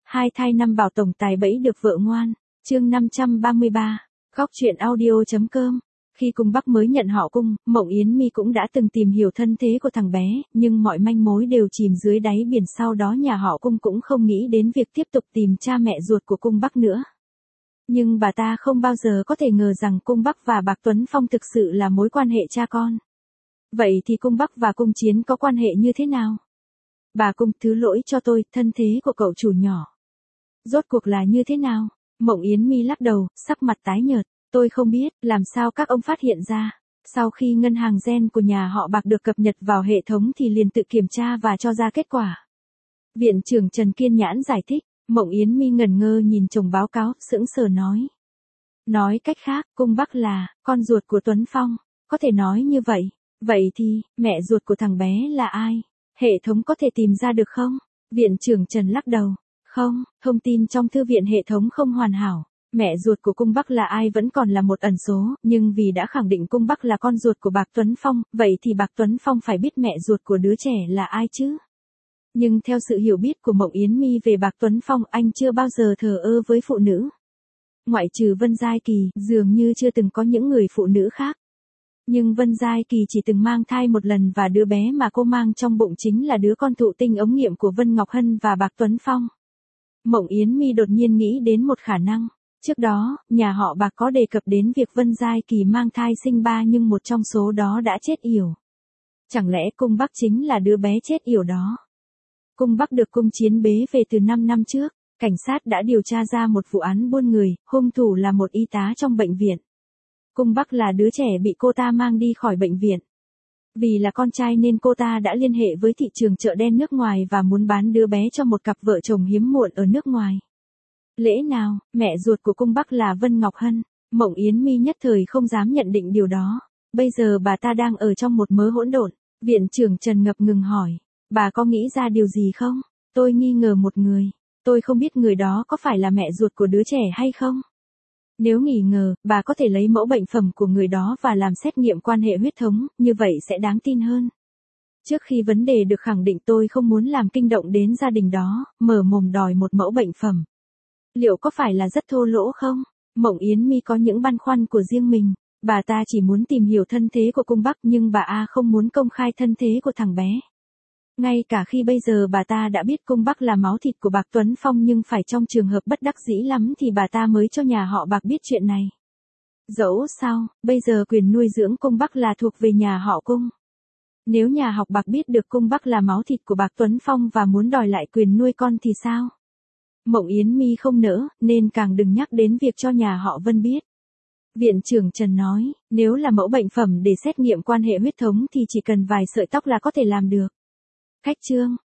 Hai thai năm bảo tổng tài bẫy được vợ ngoan. Chương 533. Góc truyện audio.com. Khi Cung Bắc mới nhận họ Cung, Mộng Yến Mi cũng đã từng tìm hiểu thân thế của thằng bé, nhưng mọi manh mối đều chìm dưới đáy biển. Sau đó nhà họ Cung cũng không nghĩ đến việc tiếp tục tìm cha mẹ ruột của Cung Bắc nữa. Nhưng bà ta không bao giờ có thể ngờ rằng Cung Bắc và Bạc Tuấn Phong thực sự là mối quan hệ cha con. Vậy thì Cung Bắc và Cung Chiến có quan hệ như thế nào? Bà Cung, thứ lỗi cho tôi, thân thế của cậu chủ nhỏ. Rốt cuộc là như thế nào? Mộng Yến Mi lắc đầu, sắc mặt tái nhợt. Tôi không biết, làm sao các ông phát hiện ra. Sau khi ngân hàng gen của nhà họ Bạc được cập nhật vào hệ thống thì liền tự kiểm tra và cho ra kết quả. Viện trưởng Trần kiên nhãn giải thích. Mộng Yến Mi ngẩn ngơ nhìn chồng báo cáo, sững sờ nói. Nói cách khác, Cung Bắc là con ruột của Tuấn Phong. Có thể nói như vậy. Vậy thì, mẹ ruột của thằng bé là ai? Hệ thống có thể tìm ra được không? Viện trưởng Trần lắc đầu. Không, thông tin trong thư viện hệ thống không hoàn hảo. Mẹ ruột của Cung Bắc là ai vẫn còn là một ẩn số, nhưng vì đã khẳng định Cung Bắc là con ruột của Bạc Tuấn Phong, vậy thì Bạc Tuấn Phong phải biết mẹ ruột của đứa trẻ là ai chứ? Nhưng theo sự hiểu biết của Mộng Yến Mi về Bạc Tuấn Phong, anh chưa bao giờ thờ ơ với phụ nữ. Ngoại trừ Vân Giai Kỳ, dường như chưa từng có những người phụ nữ khác. Nhưng Vân Giai Kỳ chỉ từng mang thai một lần và đứa bé mà cô mang trong bụng chính là đứa con thụ tinh ống nghiệm của Vân Ngọc Hân và Bạc Tuấn Phong. Mộng Yến Mi đột nhiên nghĩ đến một khả năng. Trước đó, nhà họ Bạc có đề cập đến việc Vân Giai Kỳ mang thai sinh ba nhưng một trong số đó đã chết yểu. Chẳng lẽ Cung Bắc chính là đứa bé chết yểu đó? Cung Bắc được Cung Chiến bế về từ 5 năm trước. Cảnh sát đã điều tra ra một vụ án buôn người, hung thủ là một y tá trong bệnh viện. Cung Bắc là đứa trẻ bị cô ta mang đi khỏi bệnh viện. Vì là con trai nên cô ta đã liên hệ với thị trường chợ đen nước ngoài và muốn bán đứa bé cho một cặp vợ chồng hiếm muộn ở nước ngoài. Lẽ nào, mẹ ruột của Cung Bắc là Vân Ngọc Hân? Mộng Yến Mi nhất thời không dám nhận định điều đó. Bây giờ bà ta đang ở trong một mớ hỗn độn. Viện trưởng Trần ngập ngừng hỏi. Bà có nghĩ ra điều gì không? Tôi nghi ngờ một người. Tôi không biết người đó có phải là mẹ ruột của đứa trẻ hay không? Nếu nghi ngờ, bà có thể lấy mẫu bệnh phẩm của người đó và làm xét nghiệm quan hệ huyết thống, như vậy sẽ đáng tin hơn. Trước khi vấn đề được khẳng định tôi không muốn làm kinh động đến gia đình đó, mở mồm đòi một mẫu bệnh phẩm. Liệu có phải là rất thô lỗ không? Mộng Yến Mi có những băn khoăn của riêng mình. Bà ta chỉ muốn tìm hiểu thân thế của Cung Bắc nhưng bà A không muốn công khai thân thế của thằng bé. Ngay cả khi bây giờ bà ta đã biết Cung Bắc là máu thịt của Bạc Tuấn Phong nhưng phải trong trường hợp bất đắc dĩ lắm thì bà ta mới cho nhà họ Bạc biết chuyện này. Dẫu sao, bây giờ quyền nuôi dưỡng Cung Bắc là thuộc về nhà họ Cung. Nếu nhà họ Bạc biết được Cung Bắc là máu thịt của Bạc Tuấn Phong và muốn đòi lại quyền nuôi con thì sao? Mộng Yến Mi không nỡ, nên càng đừng nhắc đến việc cho nhà họ Vân biết. Viện trưởng Trần nói, nếu là mẫu bệnh phẩm để xét nghiệm quan hệ huyết thống thì chỉ cần vài sợi tóc là có thể làm được. Khách trương,